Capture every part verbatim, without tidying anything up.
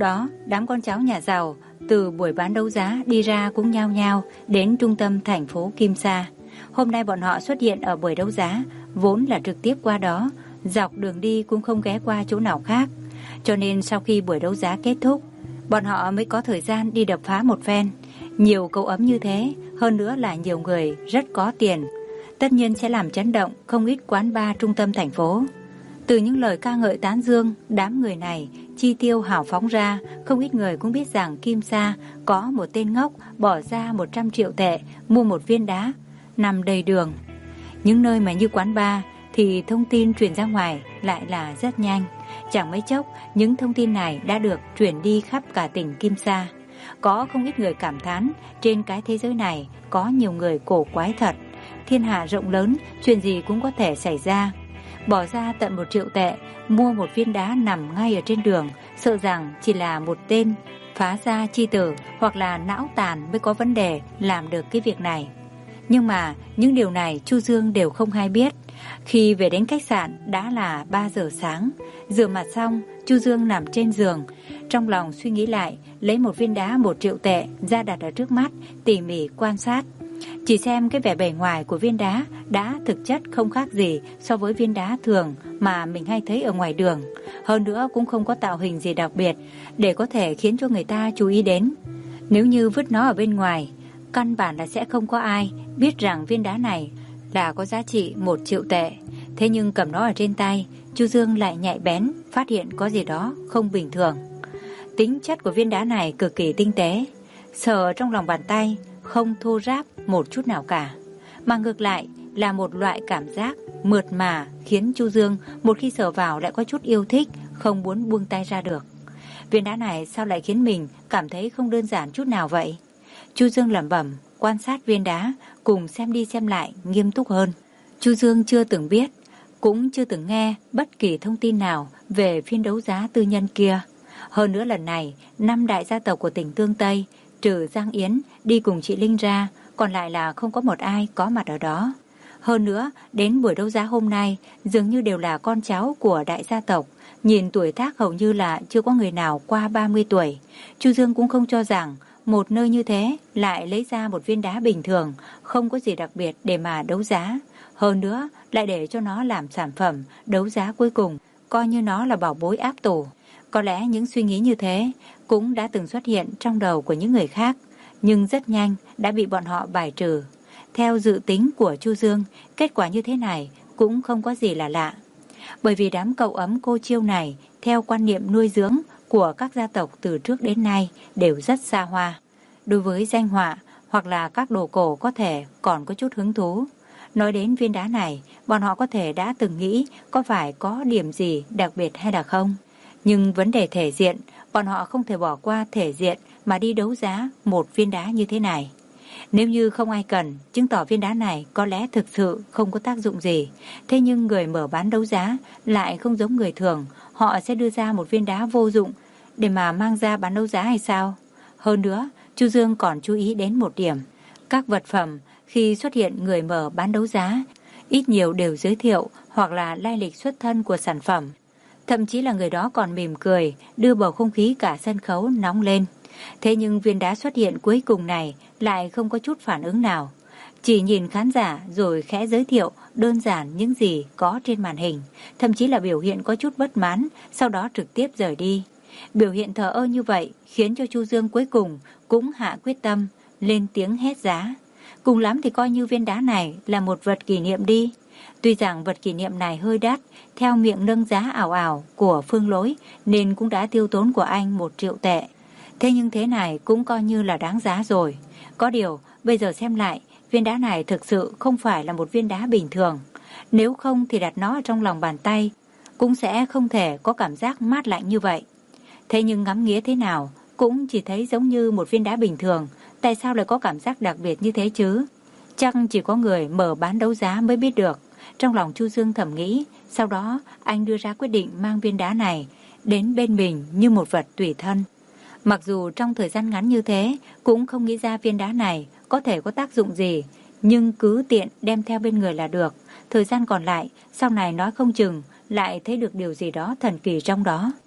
đó, đám con cháu nhà giàu từ buổi bán đấu giá đi ra cũng nhao nhao đến trung tâm thành phố Kim Sa. Hôm nay bọn họ xuất hiện ở buổi đấu giá, vốn là trực tiếp qua đó, dọc đường đi cũng không ghé qua chỗ nào khác. Cho nên sau khi buổi đấu giá kết thúc, bọn họ mới có thời gian đi đập phá một phen. Nhiều cậu ấm như thế, hơn nữa là nhiều người rất có tiền, tất nhiên sẽ làm chấn động không ít quán bar trung tâm thành phố. Từ những lời ca ngợi tán dương, đám người này chi tiêu hào phóng ra, không ít người cũng biết rằng Kim Sa có một tên ngốc bỏ ra một trăm triệu tệ mua một viên đá nằm đầy đường. Những nơi mà như quán bar thì thông tin truyền ra ngoài lại là rất nhanh. Chẳng mấy chốc, những thông tin này đã được truyền đi khắp cả tỉnh Kim Sa. Có không ít người cảm thán, trên cái thế giới này có nhiều người cổ quái thật. Thiên hạ rộng lớn, chuyện gì cũng có thể xảy ra. Bỏ ra tận một triệu tệ, mua một viên đá nằm ngay ở trên đường, sợ rằng chỉ là một tên phá gia chi tử hoặc là não tàn mới có vấn đề làm được cái việc này. Nhưng mà những điều này Chu Dương đều không hay biết. Khi về đến khách sạn đã là ba giờ sáng. Rửa mặt xong, Chu Dương nằm trên giường, trong lòng suy nghĩ lại, lấy một viên đá một triệu tệ ra đặt ở trước mắt, tỉ mỉ quan sát. Chỉ xem cái vẻ bề ngoài của viên đá đã thực chất không khác gì so với viên đá thường mà mình hay thấy ở ngoài đường. Hơn nữa cũng không có tạo hình gì đặc biệt để có thể khiến cho người ta chú ý đến. Nếu như vứt nó ở bên ngoài, căn bản là sẽ không có ai biết rằng viên đá này là có giá trị một triệu tệ. Thế nhưng cầm nó ở trên tay, Chu Dương lại nhạy bén, phát hiện có gì đó không bình thường. Tính chất của viên đá này cực kỳ tinh tế, sờ trong lòng bàn tay không thô ráp một chút nào cả, mà ngược lại là một loại cảm giác mượt mà khiến Chu Dương một khi sờ vào lại có chút yêu thích, không muốn buông tay ra được. Viên đá này sao lại khiến mình cảm thấy không đơn giản chút nào vậy? Chu Dương lẩm bẩm, quan sát viên đá, cùng xem đi xem lại nghiêm túc hơn. Chu Dương chưa từng biết, cũng chưa từng nghe bất kỳ thông tin nào về phiên đấu giá tư nhân kia. Hơn nữa lần này, năm đại gia tộc của tỉnh Tương Tây, trừ Giang Yến đi cùng chị Linh ra, còn lại là không có một ai có mặt ở đó. Hơn nữa, đến buổi đấu giá hôm nay, dường như đều là con cháu của đại gia tộc. Nhìn tuổi tác hầu như là chưa có người nào qua ba mươi tuổi. Chu Dương cũng không cho rằng một nơi như thế lại lấy ra một viên đá bình thường, không có gì đặc biệt để mà đấu giá. Hơn nữa, lại để cho nó làm sản phẩm đấu giá cuối cùng, coi như nó là bảo bối áp tủ. Có lẽ những suy nghĩ như thế cũng đã từng xuất hiện trong đầu của những người khác, nhưng rất nhanh đã bị bọn họ bài trừ. Theo dự tính của Chu Dương, kết quả như thế này cũng không có gì là lạ. Bởi vì đám cậu ấm cô chiêu này, theo quan niệm nuôi dưỡng của các gia tộc từ trước đến nay đều rất xa hoa. Đối với danh họa hoặc là các đồ cổ có thể còn có chút hứng thú. Nói đến viên đá này, bọn họ có thể đã từng nghĩ có phải có điểm gì đặc biệt hay là không. Nhưng vấn đề thể diện, bọn họ không thể bỏ qua thể diện mà đi đấu giá một viên đá như thế này. Nếu như không ai cần, chứng tỏ viên đá này có lẽ thực sự không có tác dụng gì. Thế nhưng người mở bán đấu giá lại không giống người thường, họ sẽ đưa ra một viên đá vô dụng để mà mang ra bán đấu giá hay sao? Hơn nữa, Chu Dương còn chú ý đến một điểm. Các vật phẩm khi xuất hiện người mở bán đấu giá, ít nhiều đều giới thiệu hoặc là lai lịch xuất thân của sản phẩm. Thậm chí là người đó còn mỉm cười, đưa bầu không khí cả sân khấu nóng lên. Thế nhưng viên đá xuất hiện cuối cùng này lại không có chút phản ứng nào. Chỉ nhìn khán giả rồi khẽ giới thiệu đơn giản những gì có trên màn hình. Thậm chí là biểu hiện có chút bất mãn, sau đó trực tiếp rời đi. Biểu hiện thờ ơ như vậy khiến cho Chu Dương cuối cùng cũng hạ quyết tâm, lên tiếng hét giá. Cùng lắm thì coi như viên đá này là một vật kỷ niệm đi. Tuy rằng vật kỷ niệm này hơi đắt, theo miệng nâng giá ảo ảo của Phương Lỗi nên cũng đã tiêu tốn của anh một triệu tệ. Thế nhưng thế này cũng coi như là đáng giá rồi. Có điều, bây giờ xem lại, viên đá này thực sự không phải là một viên đá bình thường. Nếu không thì đặt nó trong lòng bàn tay, cũng sẽ không thể có cảm giác mát lạnh như vậy. Thế nhưng ngắm nghía thế nào, cũng chỉ thấy giống như một viên đá bình thường. Tại sao lại có cảm giác đặc biệt như thế chứ? Chắc chỉ có người mở bán đấu giá mới biết được. Trong lòng Chu Dương thầm nghĩ, sau đó anh đưa ra quyết định mang viên đá này đến bên mình như một vật tùy thân. Mặc dù trong thời gian ngắn như thế cũng không nghĩ ra viên đá này có thể có tác dụng gì, nhưng cứ tiện đem theo bên người là được. Thời gian còn lại, sau này nói không chừng lại thấy được điều gì đó thần kỳ trong đó.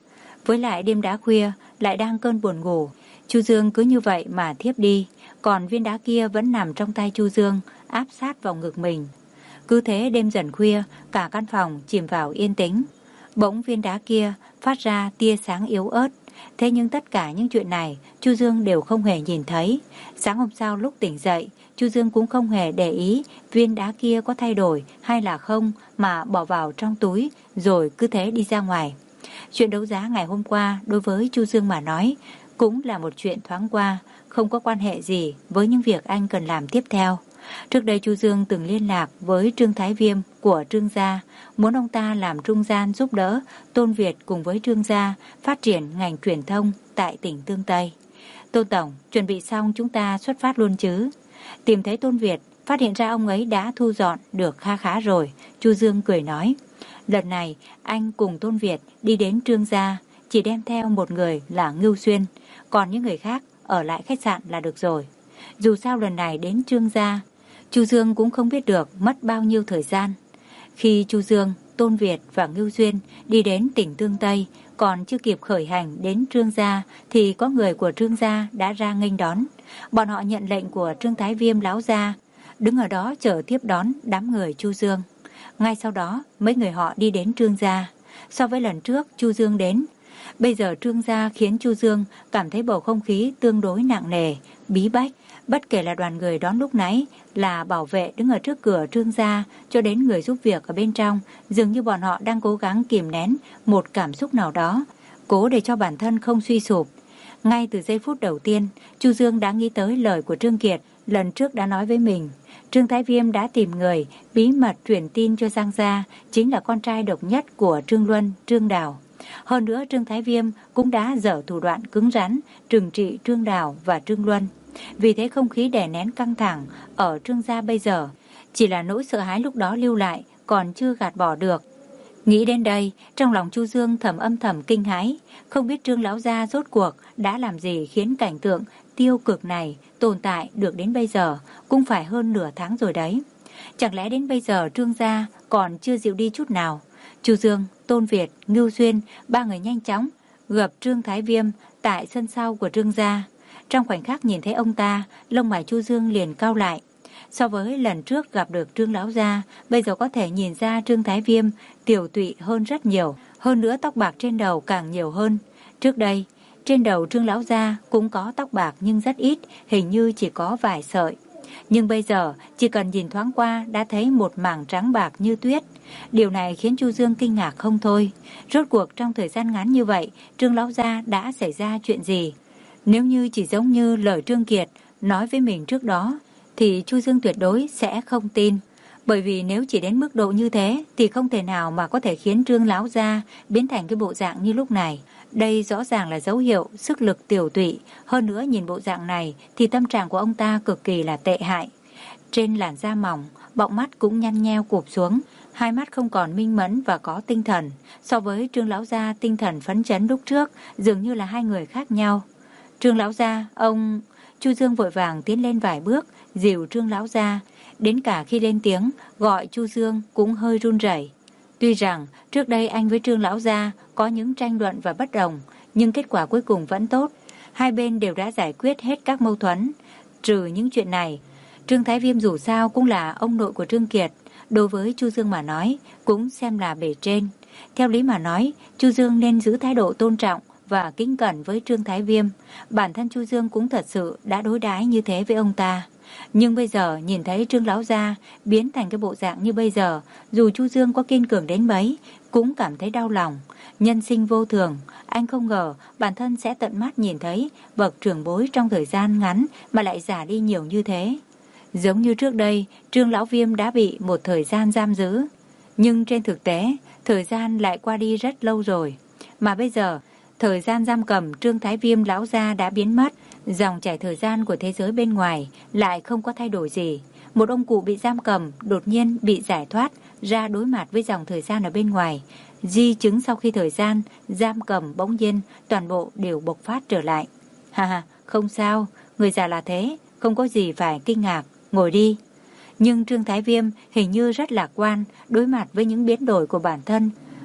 Với lại đêm đã khuya, lại đang cơn buồn ngủ, Chu Dương cứ như vậy mà thiếp đi, còn viên đá kia vẫn nằm trong tay Chu Dương, áp sát vào ngực mình. Cứ thế đêm dần khuya, cả căn phòng chìm vào yên tĩnh. Bỗng viên đá kia phát ra tia sáng yếu ớt. Thế nhưng tất cả những chuyện này Chu Dương đều không hề nhìn thấy. Sáng hôm sau lúc tỉnh dậy, Chu Dương cũng không hề để ý viên đá kia có thay đổi hay là không, mà bỏ vào trong túi rồi cứ thế đi ra ngoài. Chuyện đấu giá ngày hôm qua đối với Chu Dương mà nói cũng là một chuyện thoáng qua, không có quan hệ gì với những việc anh cần làm tiếp theo. Trước đây Chu Dương từng liên lạc với Trương Thái Viêm của Trương gia, muốn ông ta làm trung gian giúp đỡ Tôn Việt cùng với Trương gia phát triển ngành truyền thông tại tỉnh Tương Tây. Tôn Tổng, chuẩn bị xong chúng ta xuất phát luôn chứ? Tìm thấy Tôn Việt, phát hiện ra ông ấy đã thu dọn được kha khá rồi, Chu Dương cười nói. Lần này anh cùng Tôn Việt đi đến Trương gia, chỉ đem theo một người là Ngưu Xuyên, còn những người khác ở lại khách sạn là được rồi. Dù sao lần này đến Trương gia, Chu Dương cũng không biết được mất bao nhiêu thời gian. Khi Chu Dương, Tôn Việt và Ngưu Xuyên đi đến tỉnh Tương Tây, còn chưa kịp khởi hành đến Trương gia thì có người của Trương gia đã ra nghênh đón. Bọn họ nhận lệnh của Trương Thái Viêm lão gia, đứng ở đó chờ tiếp đón đám người Chu Dương. Ngay sau đó mấy người họ đi đến Trương gia. So với lần trước Chu Dương đến, bây giờ Trương gia khiến Chu Dương cảm thấy bầu không khí tương đối nặng nề, bí bách. Bất kể là đoàn người đón lúc nãy, là bảo vệ đứng ở trước cửa Trương gia, cho đến người giúp việc ở bên trong, dường như bọn họ đang cố gắng kìm nén một cảm xúc nào đó, cố để cho bản thân không suy sụp. Ngay từ giây phút đầu tiên, Chu Dương đã nghĩ tới lời của Trương Kiệt lần trước đã nói với mình. Trương Thái Viêm đã tìm người bí mật truyền tin cho Giang gia, chính là con trai độc nhất của Trương Luân, Trương Đào. Hơn nữa Trương Thái Viêm cũng đã dở thủ đoạn cứng rắn trừng trị Trương Đào và Trương Luân. Vì thế không khí đè nén căng thẳng ở Trương gia bây giờ chỉ là nỗi sợ hãi lúc đó lưu lại, còn chưa gạt bỏ được. Nghĩ đến đây, trong lòng Chu Dương thầm âm thầm kinh hãi, không biết Trương lão gia rốt cuộc đã làm gì khiến cảnh tượng tiêu cực này tồn tại được đến bây giờ, cũng phải hơn nửa tháng rồi đấy. Chẳng lẽ đến bây giờ Trương gia còn chưa dịu đi chút nào? Chu Dương, Tôn Việt, Ngưu Xuyên, ba người nhanh chóng gặp Trương Thái Viêm tại sân sau của Trương gia. Trong khoảnh khắc nhìn thấy ông ta, lông mày Chu Dương liền cau lại. So với lần trước gặp được Trương lão gia, bây giờ có thể nhìn ra Trương Thái Viêm tiểu tụy hơn rất nhiều, hơn nữa tóc bạc trên đầu càng nhiều hơn. Trước đây, trên đầu Trương lão gia cũng có tóc bạc nhưng rất ít, hình như chỉ có vài sợi. Nhưng bây giờ, chỉ cần nhìn thoáng qua đã thấy một mảng trắng bạc như tuyết. Điều này khiến Chu Dương kinh ngạc không thôi. Rốt cuộc trong thời gian ngắn như vậy, Trương lão gia đã xảy ra chuyện gì? Nếu như chỉ giống như lời Trương Kiệt nói với mình trước đó, thì Chu Dương tuyệt đối sẽ không tin. Bởi vì nếu chỉ đến mức độ như thế, thì không thể nào mà có thể khiến Trương lão gia biến thành cái bộ dạng như lúc này. Đây rõ ràng là dấu hiệu sức lực tiểu tụy. Hơn nữa nhìn bộ dạng này thì tâm trạng của ông ta cực kỳ là tệ hại. Trên làn da mỏng, bọng mắt cũng nhăn nheo cụp xuống, hai mắt không còn minh mẫn và có tinh thần. So với Trương lão gia tinh thần phấn chấn lúc trước, dường như là hai người khác nhau. Trương lão gia, ông... Chu Dương vội vàng tiến lên vài bước, dìu Trương lão gia. Đến cả khi lên tiếng gọi Chu Dương cũng hơi run rẩy. Tuy rằng trước đây anh với Trương lão gia có những tranh luận và bất đồng, nhưng kết quả cuối cùng vẫn tốt. Hai bên đều đã giải quyết hết các mâu thuẫn. Trừ những chuyện này, Trương Thái Viêm dù sao cũng là ông nội của Trương Kiệt, đối với Chu Dương mà nói cũng xem là bề trên. Theo lý mà nói, Chu Dương nên giữ thái độ tôn trọng và kính cẩn với Trương Thái Viêm. Bản thân Chu Dương cũng thật sự đã đối đãi như thế với ông ta. Nhưng bây giờ nhìn thấy Trương lão gia biến thành cái bộ dạng như bây giờ, dù Chu Dương có kiên cường đến mấy cũng cảm thấy đau lòng. Nhân sinh vô thường, anh không ngờ bản thân sẽ tận mắt nhìn thấy bậc trưởng bối trong thời gian ngắn mà lại già đi nhiều như thế. Giống như trước đây, Trương lão Viêm đã bị một thời gian giam giữ, nhưng trên thực tế thời gian lại qua đi rất lâu rồi. Mà bây giờ thời gian giam cầm Trương Thái Viêm lão gia đã biến mất, dòng chảy thời gian của thế giới bên ngoài lại không có thay đổi gì. Một ông cụ bị giam cầm đột nhiên bị giải thoát ra đối mặt với dòng thời gian ở bên ngoài. Di chứng sau khi thời gian giam cầm bỗng nhiên toàn bộ đều bộc phát trở lại. Ha ha, không sao, người già là thế, không có gì phải kinh ngạc, ngồi đi. Nhưng Trương Thái Viêm hình như rất lạc quan đối mặt với những biến đổi của bản thân.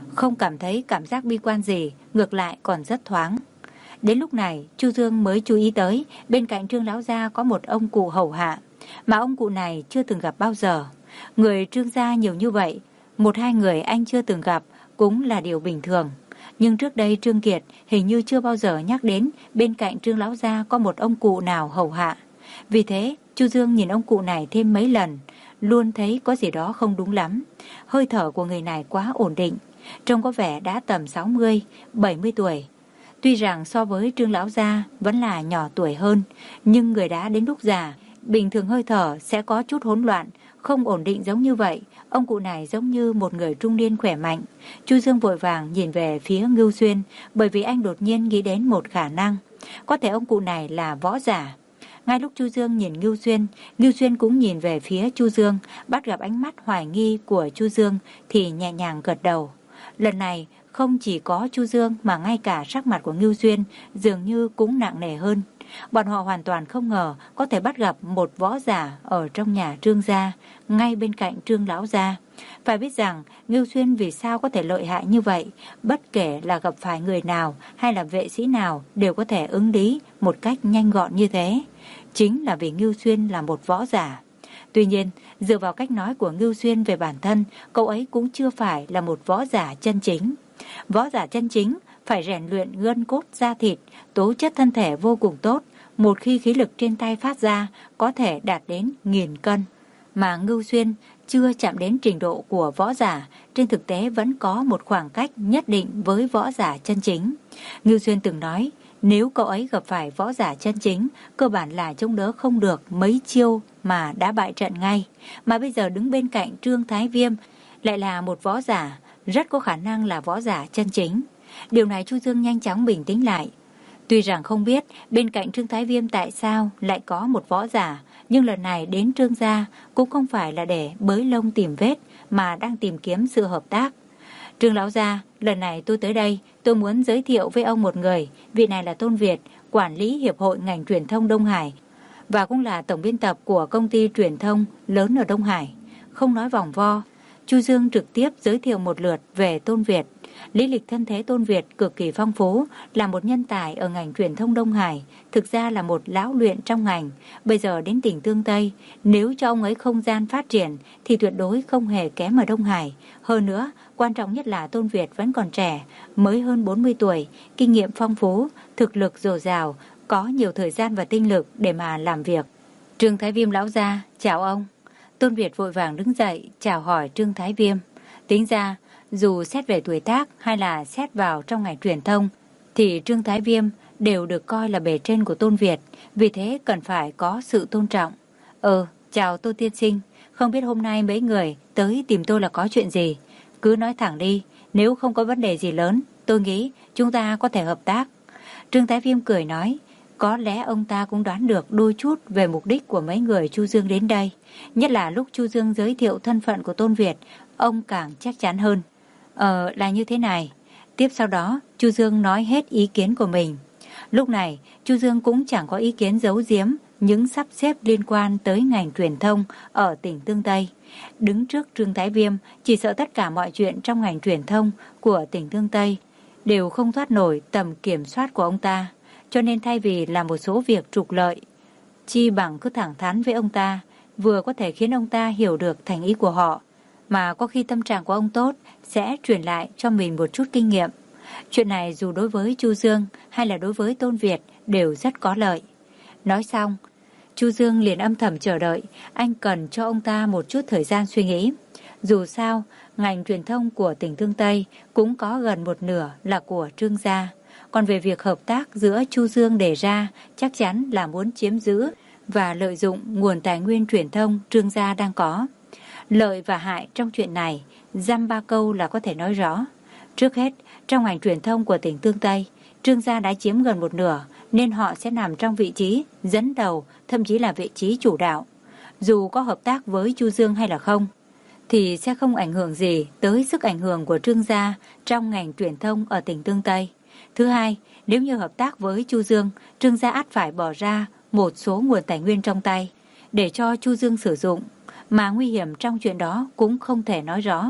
không cảm thấy cảm giác bi quan gì, ngược lại còn rất thoáng. Đến lúc này, Chu Dương mới chú ý tới bên cạnh Trương lão gia có một ông cụ hầu hạ, mà ông cụ này chưa từng gặp bao giờ. Người Trương gia nhiều như vậy, một hai người anh chưa từng gặp cũng là điều bình thường. Nhưng trước đây Trương Kiệt hình như chưa bao giờ nhắc đến bên cạnh Trương lão gia có một ông cụ nào hầu hạ. Vì thế, Chu Dương nhìn ông cụ này thêm mấy lần, luôn thấy có gì đó không đúng lắm. Hơi thở của người này quá ổn định, trông có vẻ đã tầm sáu mươi, bảy mươi tuổi. Tuy rằng so với Trương lão gia vẫn là nhỏ tuổi hơn, nhưng người đã đến lúc già, bình thường hơi thở sẽ có chút hỗn loạn, không ổn định giống như vậy. Ông cụ này giống như một người trung niên khỏe mạnh. Chu Dương vội vàng nhìn về phía Ngưu Xuyên, bởi vì anh đột nhiên nghĩ đến một khả năng, có thể ông cụ này là võ giả. Ngay lúc Chu Dương nhìn Ngưu Xuyên, Ngưu Xuyên cũng nhìn về phía Chu Dương, bắt gặp ánh mắt hoài nghi của Chu Dương thì nhẹ nhàng gật đầu. Lần này không chỉ có Chu Dương mà ngay cả sắc mặt của Ngưu Xuyên dường như cũng nặng nề hơn. Bọn họ hoàn toàn không ngờ có thể bắt gặp một võ giả ở trong nhà Trương gia, ngay bên cạnh Trương lão gia. Phải biết rằng Ngưu Xuyên vì sao có thể lợi hại như vậy, bất kể là gặp phải người nào hay là vệ sĩ nào đều có thể ứng lý một cách nhanh gọn như thế. Chính là vì Ngưu Xuyên là một võ giả. Tuy nhiên, dựa vào cách nói của Ngưu Xuyên về bản thân, cậu ấy cũng chưa phải là một võ giả chân chính. Võ giả chân chính phải rèn luyện gân cốt da thịt, tố chất thân thể vô cùng tốt. Một khi khí lực trên tay phát ra có thể đạt đến nghìn cân. Mà Ngưu Xuyên chưa chạm đến trình độ của võ giả, trên thực tế vẫn có một khoảng cách nhất định với võ giả chân chính. Ngưu Xuyên từng nói, nếu cậu ấy gặp phải võ giả chân chính, cơ bản là chống đỡ không được mấy chiêu mà đã bại trận ngay. Mà bây giờ đứng bên cạnh Trương Thái Viêm lại là một võ giả, rất có khả năng là võ giả chân chính. Điều này Chu Dương nhanh chóng bình tĩnh lại. Tuy rằng không biết bên cạnh Trương Thái Viêm tại sao lại có một võ giả, nhưng lần này đến Trương gia cũng không phải là để bới lông tìm vết, mà đang tìm kiếm sự hợp tác. Trương lão gia, lần này tôi tới đây, tôi muốn giới thiệu với ông một người. Vị này là Tôn Việt, quản lý hiệp hội ngành truyền thông Đông Hải, và cũng là tổng biên tập của công ty truyền thông lớn ở Đông Hải. Không nói vòng vo, Chu Dương trực tiếp giới thiệu một lượt về Tôn Việt. Lý lịch thân thế Tôn Việt cực kỳ phong phú, là một nhân tài ở ngành truyền thông Đông Hải, thực ra là một lão luyện trong ngành. Bây giờ đến tỉnh Tương Tây, nếu cho ông ấy không gian phát triển thì tuyệt đối không hề kém ở Đông Hải. Hơn nữa, quan trọng nhất là Tôn Việt vẫn còn trẻ, mới hơn bốn mươi tuổi, kinh nghiệm phong phú, thực lực dồi dào, có nhiều thời gian và tinh lực để mà làm việc. Trương Thái Viêm lão gia, chào ông. Tôn Việt vội vàng đứng dậy, chào hỏi Trương Thái Viêm. Tính ra, dù xét về tuổi tác hay là xét vào trong ngành truyền thông, thì Trương Thái Viêm đều được coi là bề trên của Tôn Việt, vì thế cần phải có sự tôn trọng. Ờ, chào Tô tiên sinh, không biết hôm nay mấy người tới tìm tôi là có chuyện gì? Cứ nói thẳng đi, nếu không có vấn đề gì lớn, tôi nghĩ chúng ta có thể hợp tác. Trương Thái Viêm cười nói, có lẽ ông ta cũng đoán được đôi chút về mục đích của mấy người Chu Dương đến đây. Nhất là lúc Chu Dương giới thiệu thân phận của Tôn Việt, ông càng chắc chắn hơn. Ờ, là như thế này. Tiếp sau đó, Chu Dương nói hết ý kiến của mình. Lúc này, Chu Dương cũng chẳng có ý kiến giấu giếm những sắp xếp liên quan tới ngành truyền thông ở tỉnh Tương Tây. Đứng trước Trương Thái Viêm, chỉ sợ tất cả mọi chuyện trong ngành truyền thông của tỉnh Tương Tây đều không thoát nổi tầm kiểm soát của ông ta. Cho nên thay vì làm một số việc trục lợi, chi bằng cứ thẳng thắn với ông ta, vừa có thể khiến ông ta hiểu được thành ý của họ, mà có khi tâm trạng của ông tốt sẽ truyền lại cho mình một chút kinh nghiệm. Chuyện này dù đối với Chu Dương hay là đối với Tôn Việt đều rất có lợi. Nói xong, Chu Dương liền âm thầm chờ đợi, anh cần cho ông ta một chút thời gian suy nghĩ. Dù sao, ngành truyền thông của tỉnh Tương Tây cũng có gần một nửa là của Trương gia. Còn về việc hợp tác giữa Chu Dương đề ra, chắc chắn là muốn chiếm giữ và lợi dụng nguồn tài nguyên truyền thông Trương gia đang có. Lợi và hại trong chuyện này, dăm ba câu là có thể nói rõ. Trước hết, trong ngành truyền thông của tỉnh Tương Tây, Trương gia đã chiếm gần một nửa, nên họ sẽ nằm trong vị trí dẫn đầu, thậm chí là vị trí chủ đạo. Dù có hợp tác với Chu Dương hay là không, thì sẽ không ảnh hưởng gì tới sức ảnh hưởng của Trương gia trong ngành truyền thông ở tỉnh Tương Tây. Thứ hai, nếu như hợp tác với Chu Dương, Trương gia ắt phải bỏ ra một số nguồn tài nguyên trong tay để cho Chu Dương sử dụng, mà nguy hiểm trong chuyện đó cũng không thể nói rõ.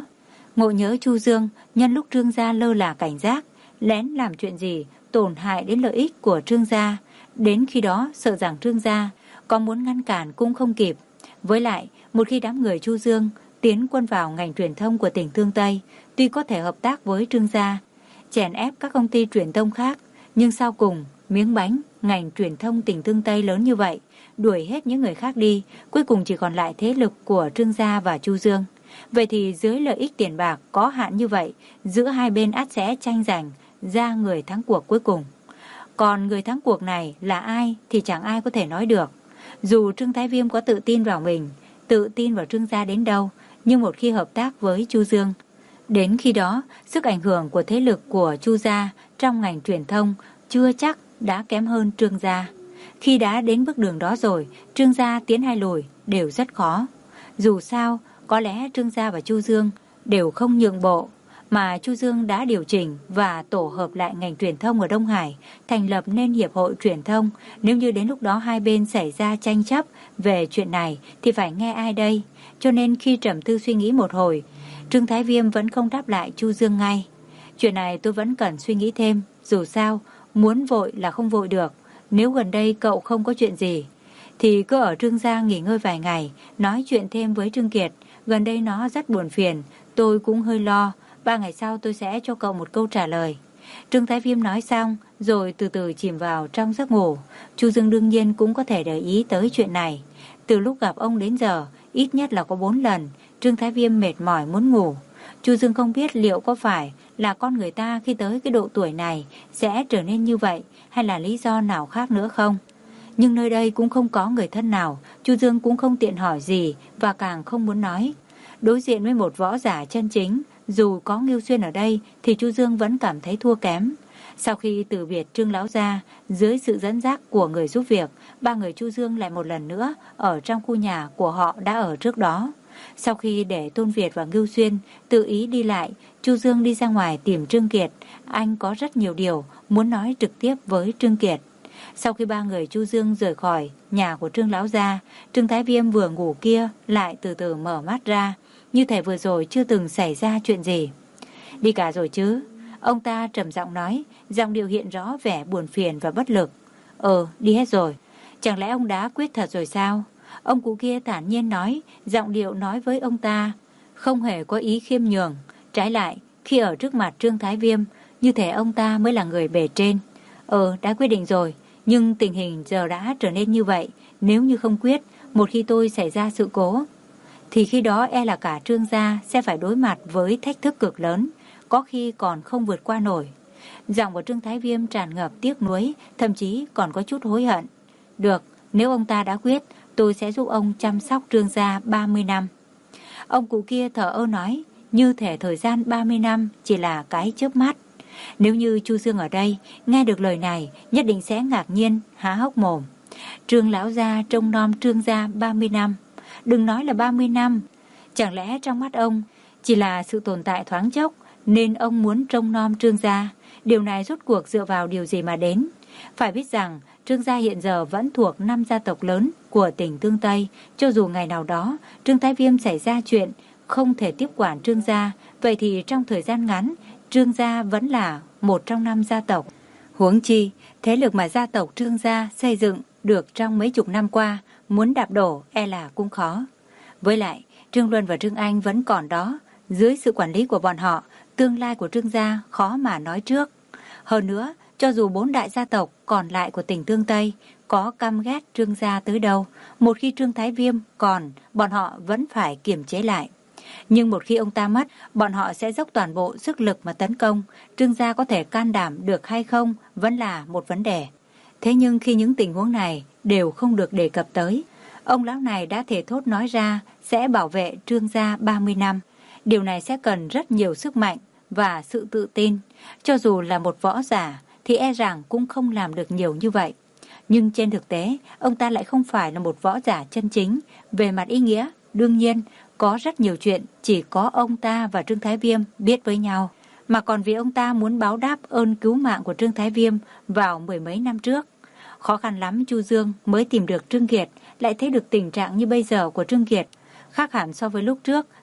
ngộ nhớ Chu Dương nhân lúc Trương gia lơ là cảnh giác, lén làm chuyện gì tổn hại đến lợi ích của Trương gia. Đến khi đó sợ rằng Trương gia có muốn ngăn cản cũng không kịp. Với lại, một khi đám người Chu Dương tiến quân vào ngành truyền thông của tỉnh Tương Tây, tuy có thể hợp tác với Trương gia, chèn ép các công ty truyền thông khác, nhưng sau cùng, miếng bánh ngành truyền thông tỉnh Tương Tây lớn như vậy, đuổi hết những người khác đi, cuối cùng chỉ còn lại thế lực của Trương gia và Chu Dương. Vậy thì dưới lợi ích tiền bạc có hạn như vậy, giữa hai bên ắt sẽ tranh giành ra người thắng cuộc cuối cùng. Còn người thắng cuộc này là ai thì chẳng ai có thể nói được. Dù Trương Thái Viêm có tự tin vào mình, tự tin vào Trương gia đến đâu, nhưng một khi hợp tác với Chu Dương, đến khi đó sức ảnh hưởng của thế lực của Chu gia trong ngành truyền thông chưa chắc đã kém hơn Trương gia. Khi đã đến bước đường đó rồi, Trương gia tiến hay lùi đều rất khó. Dù sao, có lẽ Trương gia và Chu Dương đều không nhượng bộ, mà Chu Dương đã điều chỉnh và tổ hợp lại ngành truyền thông ở Đông Hải, thành lập nên hiệp hội truyền thông. Nếu như đến lúc đó hai bên xảy ra tranh chấp về chuyện này thì phải nghe ai đây? Cho nên khi trầm tư suy nghĩ một hồi, Trương Thái Viêm vẫn không đáp lại Chu Dương ngay. Chuyện này tôi vẫn cần suy nghĩ thêm, dù sao muốn vội là không vội được. Nếu gần đây cậu không có chuyện gì thì cứ ở Trương gia nghỉ ngơi vài ngày, nói chuyện thêm với Trương Kiệt. Gần đây nó rất buồn phiền, tôi cũng hơi lo. Ba ngày sau tôi sẽ cho cậu một câu trả lời. Trương Thái Viêm nói xong rồi từ từ chìm vào trong giấc ngủ. Chu Dương đương nhiên cũng có thể để ý tới chuyện này. Từ lúc gặp ông đến giờ, ít nhất là có bốn lần Trương Thái Viêm mệt mỏi muốn ngủ. Chu Dương không biết liệu có phải là con người ta khi tới cái độ tuổi này sẽ trở nên như vậy, hay là lý do nào khác nữa không. Nhưng nơi đây cũng không có người thân nào, Chu Dương cũng không tiện hỏi gì và càng không muốn nói. Đối diện với một võ giả chân chính, dù có Ngưu Xuyên ở đây thì Chu Dương vẫn cảm thấy thua kém. Sau khi từ biệt Trương lão gia, dưới sự dẫn dắt của người giúp việc, ba người Chu Dương lại một lần nữa ở trong khu nhà của họ đã ở trước đó. Sau khi để Tôn Việt và Ngưu Xuyên tự ý đi lại, Chu Dương đi ra ngoài tìm Trương Kiệt. Anh có rất nhiều điều muốn nói trực tiếp với Trương Kiệt. Sau khi ba người Chu Dương rời khỏi nhà của Trương lão gia, Trương Thái Viêm vừa ngủ kia lại từ từ mở mắt ra, như thể vừa rồi chưa từng xảy ra chuyện gì. Đi cả rồi chứ? Ông ta trầm giọng nói, giọng điệu hiện rõ vẻ buồn phiền và bất lực. Ờ, đi hết rồi. Chẳng lẽ ông đã quyết thật rồi sao? Ông cụ kia thản nhiên nói, giọng điệu nói với ông ta không hề có ý khiêm nhường. Trái lại, khi ở trước mặt Trương Thái Viêm, như thể ông ta mới là người bề trên. Ờ, đã quyết định rồi, nhưng tình hình giờ đã trở nên như vậy. Nếu như không quyết, một khi tôi xảy ra sự cố, thì khi đó e là cả Trương gia sẽ phải đối mặt với thách thức cực lớn, có khi còn không vượt qua nổi. Giọng của Trương Thái Viêm tràn ngập tiếc nuối, thậm chí còn có chút hối hận. Được, nếu ông ta đã quyết, tôi sẽ giúp ông chăm sóc Trương gia ba mươi năm. Ông cụ kia thở ơ nói, như thể thời gian ba mươi năm chỉ là cái chớp mắt. Nếu như Chu Dương ở đây, nghe được lời này, nhất định sẽ ngạc nhiên, há hốc mồm. Trương lão gia trông nom Trương gia ba mươi năm. Đừng nói là ba mươi năm, chẳng lẽ trong mắt ông chỉ là sự tồn tại thoáng chốc nên ông muốn trông nom Trương gia? Điều này rốt cuộc dựa vào điều gì mà đến? Phải biết rằng Trương gia hiện giờ vẫn thuộc năm gia tộc lớn của tỉnh Tương Tây. Cho dù ngày nào đó Trương Thái Viêm xảy ra chuyện không thể tiếp quản Trương gia, vậy thì trong thời gian ngắn Trương gia vẫn là một trong năm gia tộc. Huống chi, thế lực mà gia tộc Trương gia xây dựng được trong mấy chục năm qua, muốn đạp đổ e là cũng khó. Với lại, Trương Luân và Trương Anh vẫn còn đó. Dưới sự quản lý của bọn họ, tương lai của Trương gia khó mà nói trước. Hơn nữa, cho dù bốn đại gia tộc còn lại của tỉnh Tương Tây có căm ghét Trương gia tới đâu, một khi Trương Thái Viêm còn, bọn họ vẫn phải kiềm chế lại. Nhưng một khi ông ta mất, bọn họ sẽ dốc toàn bộ sức lực mà tấn công. Trương gia có thể can đảm được hay không vẫn là một vấn đề. Thế nhưng khi những tình huống này đều không được đề cập tới, ông lão này đã thể thốt nói ra sẽ bảo vệ Trương gia ba mươi năm. Điều này sẽ cần rất nhiều sức mạnh và sự tự tin. Cho dù là một võ giả thì e rằng cũng không làm được nhiều như vậy. Nhưng trên thực tế, ông ta lại không phải là một võ giả chân chính. Về mặt ý nghĩa, đương nhiên, có rất nhiều chuyện chỉ có ông ta và Trương Thái Viêm biết với nhau. Mà còn vì ông ta muốn báo đáp ơn cứu mạng của Trương Thái Viêm vào mười mấy năm trước. Khó khăn lắm Chu Dương mới tìm được Trương Kiệt, lại thấy được tình trạng như bây giờ của Trương Kiệt. Khác hẳn so với lúc trước,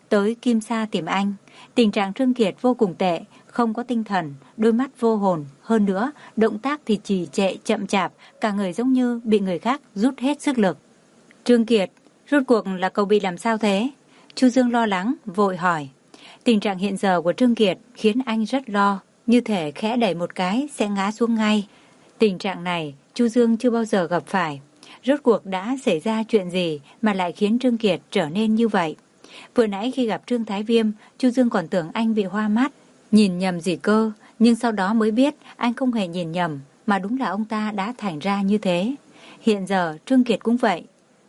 tới Kim Sa tìm anh. Tình trạng Trương Kiệt vô cùng tệ, không có tinh thần, đôi mắt vô hồn, hơn nữa, động tác thì trì trệ chậm chạp, cả người giống như bị người khác rút hết sức lực. Trương Kiệt, rốt cuộc là cậu bị làm sao thế? Chu Dương lo lắng, vội hỏi. Tình trạng hiện giờ của Trương Kiệt khiến anh rất lo, như thể khẽ đẩy một cái sẽ ngã xuống ngay. Tình trạng này, Chu Dương chưa bao giờ gặp phải. Rốt cuộc đã xảy ra chuyện gì mà lại khiến Trương Kiệt trở nên như vậy? Vừa nãy khi gặp Trương Thái Viêm, Chu Dương còn tưởng anh bị hoa mắt, nhìn nhầm gì cơ, nhưng sau đó mới biết anh không hề nhìn nhầm, mà đúng là ông ta đã thành ra như thế. Hiện giờ Trương Kiệt cũng vậy.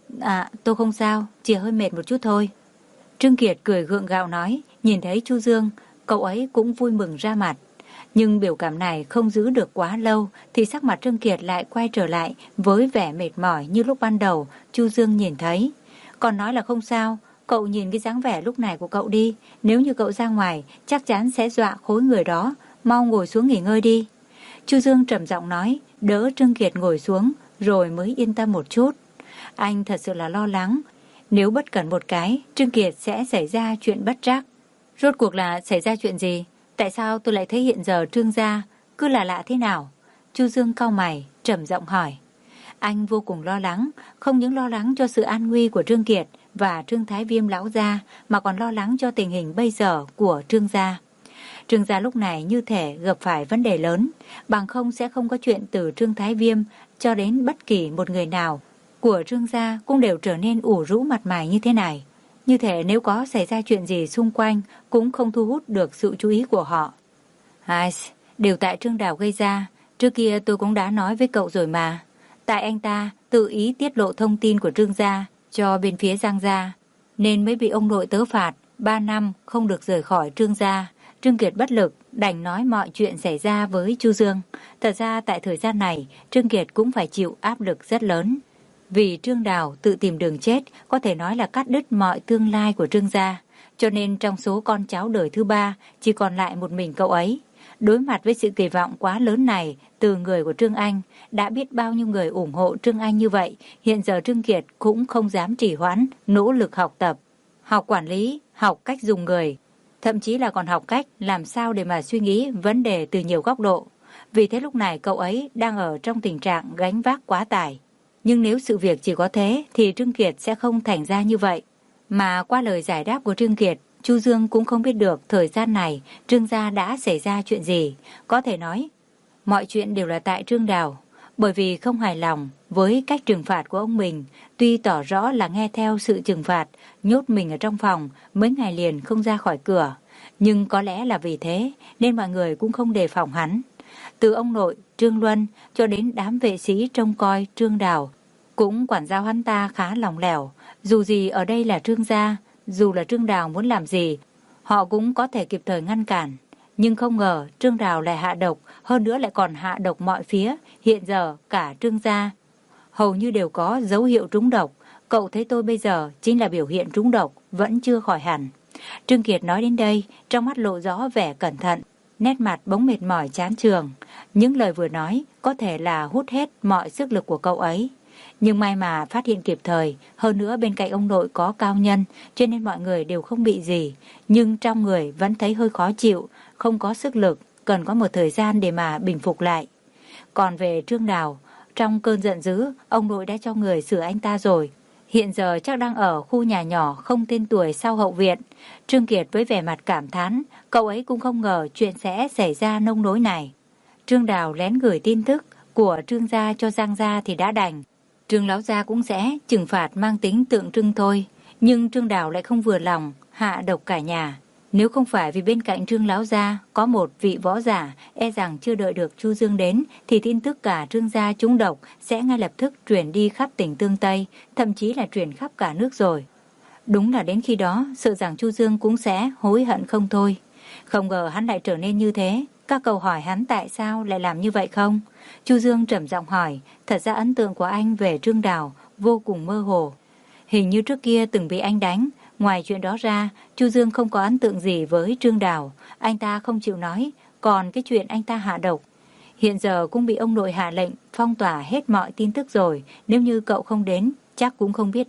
À, tôi không sao, chỉ hơi mệt một chút thôi. Trương Kiệt cười gượng gạo nói, nhìn thấy Chu Dương, cậu ấy cũng vui mừng ra mặt. Nhưng biểu cảm này không giữ được quá lâu thì sắc mặt Trương Kiệt lại quay trở lại với vẻ mệt mỏi như lúc ban đầu Chu Dương nhìn thấy. Còn nói là không sao, cậu nhìn cái dáng vẻ lúc này của cậu đi, nếu như cậu ra ngoài chắc chắn sẽ dọa khối người đó, mau ngồi xuống nghỉ ngơi đi. Chu Dương trầm giọng nói, đỡ Trương Kiệt ngồi xuống rồi mới yên tâm một chút. Anh thật sự là lo lắng, nếu bất cẩn một cái, Trương Kiệt sẽ xảy ra chuyện bất trắc. Rốt cuộc là xảy ra chuyện gì? Tại sao tôi lại thấy hiện giờ Trương gia cứ là lạ thế nào? Chu Dương cau mày, trầm giọng hỏi. Anh vô cùng lo lắng, không những lo lắng cho sự an nguy của Trương Kiệt và Trương Thái Viêm lão gia, mà còn lo lắng cho tình hình bây giờ của Trương gia. Trương gia lúc này như thể gặp phải vấn đề lớn, bằng không sẽ không có chuyện từ Trương Thái Viêm cho đến bất kỳ một người nào của Trương gia cũng đều trở nên ủ rũ mặt mày như thế này. Như thể nếu có xảy ra chuyện gì xung quanh cũng không thu hút được sự chú ý của họ. Ai, đều tại Trương Đào gây ra. Trước kia tôi cũng đã nói với cậu rồi mà. Tại anh ta tự ý tiết lộ thông tin của Trương gia cho bên phía Giang gia, nên mới bị ông nội tớ phạt ba năm không được rời khỏi Trương gia. Trương Kiệt bất lực, đành nói mọi chuyện xảy ra với Chu Dương. Thật ra tại thời gian này, Trương Kiệt cũng phải chịu áp lực rất lớn. Vì Trương Đào tự tìm đường chết, có thể nói là cắt đứt mọi tương lai của Trương gia. Cho nên trong số con cháu đời thứ ba, chỉ còn lại một mình cậu ấy. Đối mặt với sự kỳ vọng quá lớn này từ người của Trương Anh, đã biết bao nhiêu người ủng hộ Trương Anh như vậy, hiện giờ Trương Kiệt cũng không dám trì hoãn, nỗ lực học tập, học quản lý, học cách dùng người, thậm chí là còn học cách làm sao để mà suy nghĩ vấn đề từ nhiều góc độ. Vì thế lúc này cậu ấy đang ở trong tình trạng gánh vác quá tải. Nhưng nếu sự việc chỉ có thế thì Trương Kiệt sẽ không thành ra như vậy. Mà qua lời giải đáp của Trương Kiệt, Chu Dương cũng không biết được thời gian này Trương gia đã xảy ra chuyện gì. Có thể nói, mọi chuyện đều là tại Trương Đào. Bởi vì không hài lòng với cách trừng phạt của ông mình, tuy tỏ rõ là nghe theo sự trừng phạt, nhốt mình ở trong phòng mấy ngày liền không ra khỏi cửa. Nhưng có lẽ là vì thế nên mọi người cũng không đề phòng hắn. Từ ông nội Trương Luân cho đến đám vệ sĩ trông coi Trương Đào cũng quản giáo hắn ta khá lòng lẻo. Dù gì ở đây là Trương gia, dù là Trương Đào muốn làm gì, họ cũng có thể kịp thời ngăn cản. Nhưng không ngờ Trương Đào lại hạ độc, hơn nữa lại còn hạ độc mọi phía. Hiện giờ cả Trương gia hầu như đều có dấu hiệu trúng độc. Cậu thấy tôi bây giờ chính là biểu hiện trúng độc, vẫn chưa khỏi hẳn. Trương Kiệt nói đến đây, trong mắt lộ rõ vẻ cẩn thận, nét mặt bỗng mệt mỏi chán chường. Những lời vừa nói có thể là hút hết mọi sức lực của cậu ấy. Nhưng may mà phát hiện kịp thời, hơn nữa bên cạnh ông nội có cao nhân, cho nên mọi người đều không bị gì. Nhưng trong người vẫn thấy hơi khó chịu, không có sức lực, cần có một thời gian để mà bình phục lại. Còn về Trương Đào, trong cơn giận dữ, ông nội đã cho người sửa anh ta rồi. Hiện giờ chắc đang ở khu nhà nhỏ không tên tuổi sau hậu viện. Trương Kiệt với vẻ mặt cảm thán, cậu ấy cũng không ngờ chuyện sẽ xảy ra nông nỗi này. Trương Đào lén gửi tin tức của Trương gia cho Giang gia thì đã đành. Trương lão gia cũng sẽ trừng phạt mang tính tượng trưng thôi. Nhưng Trương Đào lại không vừa lòng, hạ độc cả nhà. Nếu không phải vì bên cạnh Trương lão gia có một vị võ giả, e rằng chưa đợi được Chu Dương đến thì tin tức cả Trương gia trúng độc sẽ ngay lập tức truyền đi khắp tỉnh Tương Tây, thậm chí là truyền khắp cả nước rồi. Đúng là đến khi đó, sợ rằng Chu Dương cũng sẽ hối hận không thôi. Không ngờ hắn lại trở nên như thế. Các cậu hỏi hắn tại sao lại làm như vậy không? Chu Dương trầm giọng hỏi. Thật ra ấn tượng của anh về Trương Đào vô cùng mơ hồ. Hình như trước kia từng bị anh đánh. Ngoài chuyện đó ra, Chu Dương không có ấn tượng gì với Trương Đào. Anh ta không chịu nói. Còn cái chuyện anh ta hạ độc, hiện giờ cũng bị ông nội hạ lệnh phong tỏa hết mọi tin tức rồi. Nếu như cậu không đến, chắc cũng không biết đâu.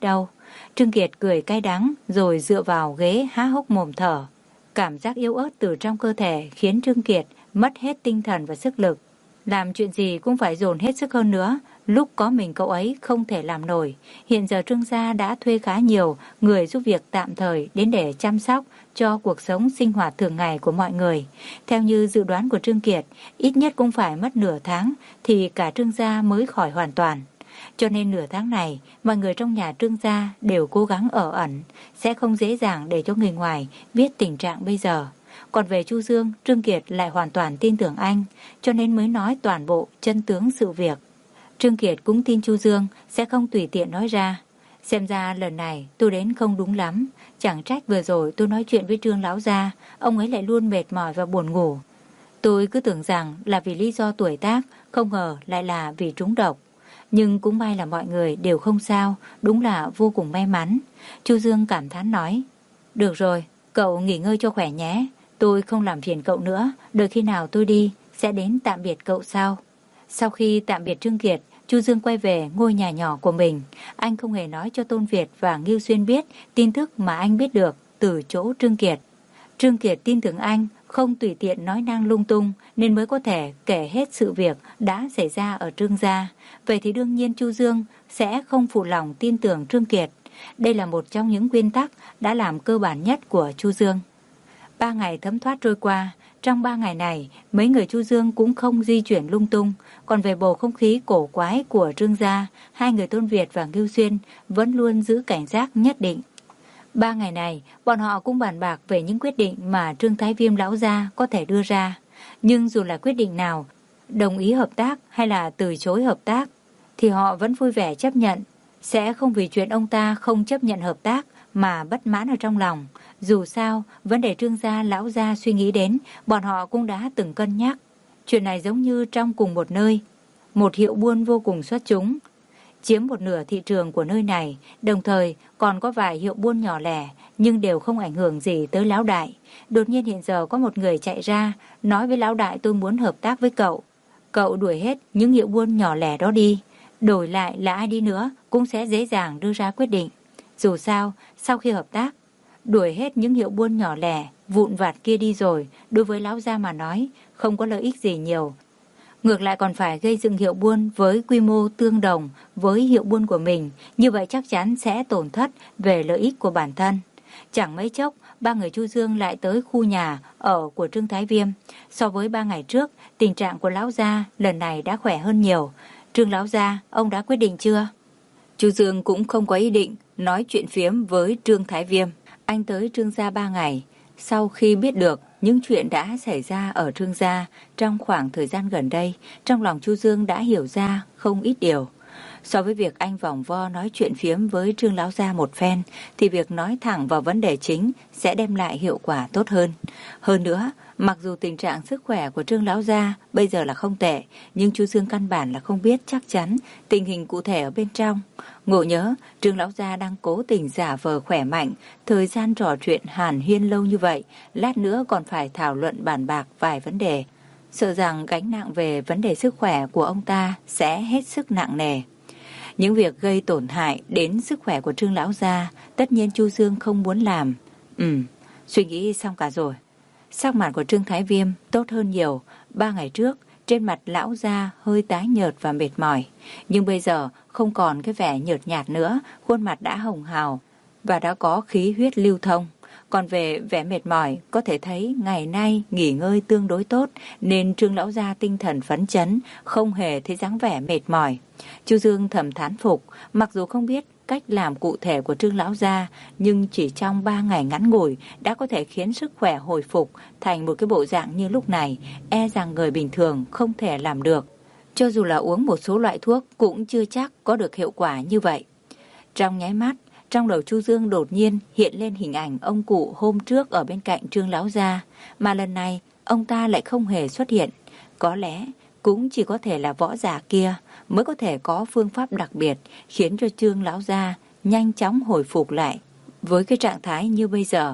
Trương Kiệt cười cay đắng rồi dựa vào ghế há hốc mồm thở. Cảm giác yếu ớt từ trong cơ thể khiến Trương Kiệt mất hết tinh thần và sức lực. Làm chuyện gì cũng phải dồn hết sức hơn nữa. Lúc có mình cậu ấy không thể làm nổi. Hiện giờ Trương gia đã thuê khá nhiều người giúp việc tạm thời đến để chăm sóc cho cuộc sống sinh hoạt thường ngày của mọi người. Theo như dự đoán của Trương Kiệt, ít nhất cũng phải mất nửa tháng thì cả Trương gia mới khỏi hoàn toàn. Cho nên nửa tháng này, mọi người trong nhà Trương gia đều cố gắng ở ẩn, sẽ không dễ dàng để cho người ngoài biết tình trạng bây giờ. Còn về Chu Dương, Trương Kiệt lại hoàn toàn tin tưởng anh, cho nên mới nói toàn bộ chân tướng sự việc. Trương Kiệt cũng tin Chu Dương sẽ không tùy tiện nói ra. Xem ra lần này tôi đến không đúng lắm, chẳng trách vừa rồi tôi nói chuyện với Trương lão gia, ông ấy lại luôn mệt mỏi và buồn ngủ. Tôi cứ tưởng rằng là vì lý do tuổi tác, không ngờ lại là vì trúng độc. Nhưng cũng may là mọi người đều không sao, đúng là vô cùng may mắn. Chu Dương cảm thán nói, được rồi, cậu nghỉ ngơi cho khỏe nhé, tôi không làm phiền cậu nữa, đợi khi nào tôi đi, sẽ đến tạm biệt cậu sau. Sau khi tạm biệt Trương Kiệt, Chu Dương quay về ngôi nhà nhỏ của mình. Anh không hề nói cho Tôn Việt và Ngưu Xuyên biết tin tức mà anh biết được từ chỗ Trương Kiệt. Trương Kiệt tin tưởng anh, không tùy tiện nói năng lung tung nên mới có thể kể hết sự việc đã xảy ra ở Trương gia. Vậy thì đương nhiên Chu Dương sẽ không phụ lòng tin tưởng Trương Kiệt. Đây là một trong những nguyên tắc đã làm cơ bản nhất của Chu Dương. Ba ngày thấm thoát trôi qua. Trong ba ngày này, mấy người Chu Dương cũng không di chuyển lung tung. Còn về bầu không khí cổ quái của Trương gia, hai người Tôn Việt và Ngưu Xuyên vẫn luôn giữ cảnh giác nhất định. Ba ngày này, bọn họ cũng bàn bạc về những quyết định mà Trương Thái Viêm lão gia có thể đưa ra. Nhưng dù là quyết định nào, đồng ý hợp tác hay là từ chối hợp tác, thì họ vẫn vui vẻ chấp nhận. Sẽ không vì chuyện ông ta không chấp nhận hợp tác mà bất mãn ở trong lòng. Dù sao, vấn đề Trương gia lão gia suy nghĩ đến, bọn họ cũng đã từng cân nhắc. Chuyện này giống như trong cùng một nơi, một hiệu buôn vô cùng xuất chúng, chiếm một nửa thị trường của nơi này, đồng thời còn có vài hiệu buôn nhỏ lẻ, nhưng đều không ảnh hưởng gì tới lão đại. Đột nhiên hiện giờ có một người chạy ra, nói với lão đại tôi muốn hợp tác với cậu. Cậu đuổi hết những hiệu buôn nhỏ lẻ đó đi, đổi lại là ai đi nữa cũng sẽ dễ dàng đưa ra quyết định. Dù sao, sau khi hợp tác, đuổi hết những hiệu buôn nhỏ lẻ, vụn vặt kia đi rồi, đối với lão gia mà nói, không có lợi ích gì nhiều. Ngược lại còn phải gây dựng hiệu buôn với quy mô tương đồng với hiệu buôn của mình, như vậy chắc chắn sẽ tổn thất về lợi ích của bản thân. Chẳng mấy chốc, ba người Chu Dương lại tới khu nhà ở của Trương Thái Viêm. So với ba ngày trước, tình trạng của lão gia lần này đã khỏe hơn nhiều. Trương lão gia, ông đã quyết định chưa? Chu Dương cũng không có ý định nói chuyện phiếm với Trương Thái Viêm. Anh tới Trương gia ba ngày. Sau khi biết được những chuyện đã xảy ra ở Trương gia trong khoảng thời gian gần đây, trong lòng Chu Dương đã hiểu ra không ít điều. So với việc anh vòng vo nói chuyện phiếm với Trương lão gia một phen, thì việc nói thẳng vào vấn đề chính sẽ đem lại hiệu quả tốt hơn. Hơn nữa, mặc dù tình trạng sức khỏe của Trương lão gia bây giờ là không tệ, nhưng Chu Dương căn bản là không biết chắc chắn tình hình cụ thể ở bên trong. Ngộ nhớ, Trương lão gia đang cố tình giả vờ khỏe mạnh, thời gian trò chuyện hàn huyên lâu như vậy, lát nữa còn phải thảo luận bàn bạc vài vấn đề. Sợ rằng gánh nặng về vấn đề sức khỏe của ông ta sẽ hết sức nặng nề. Những việc gây tổn hại đến sức khỏe của Trương lão gia, tất nhiên Chu Dương không muốn làm. Ừ, suy nghĩ xong cả rồi. Sắc mặt của Trương Thái Viêm tốt hơn nhiều. Ba ngày trước, trên mặt lão gia hơi tái nhợt và mệt mỏi. Nhưng bây giờ không còn cái vẻ nhợt nhạt nữa, khuôn mặt đã hồng hào và đã có khí huyết lưu thông. Còn về vẻ mệt mỏi, có thể thấy ngày nay nghỉ ngơi tương đối tốt, nên Trương lão gia tinh thần phấn chấn, không hề thấy dáng vẻ mệt mỏi. Chu Dương thầm thán phục, mặc dù không biết cách làm cụ thể của Trương lão gia, nhưng chỉ trong ba ngày ngắn ngủi đã có thể khiến sức khỏe hồi phục thành một cái bộ dạng như lúc này, e rằng người bình thường không thể làm được. Cho dù là uống một số loại thuốc cũng chưa chắc có được hiệu quả như vậy. Trong nháy mắt, trong đầu Chu Dương đột nhiên hiện lên hình ảnh ông cụ hôm trước ở bên cạnh Trương lão gia, mà lần này ông ta lại không hề xuất hiện. Có lẽ cũng chỉ có thể là võ giả kia mới có thể có phương pháp đặc biệt khiến cho Trương lão gia nhanh chóng hồi phục lại với cái trạng thái như bây giờ.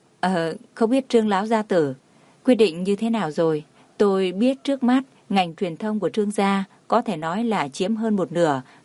Ờ, không biết Trương lão gia tử quyết định như thế nào rồi? Tôi biết trước mắt ngành truyền thông của Trương gia có thể nói là chiếm hơn một nửa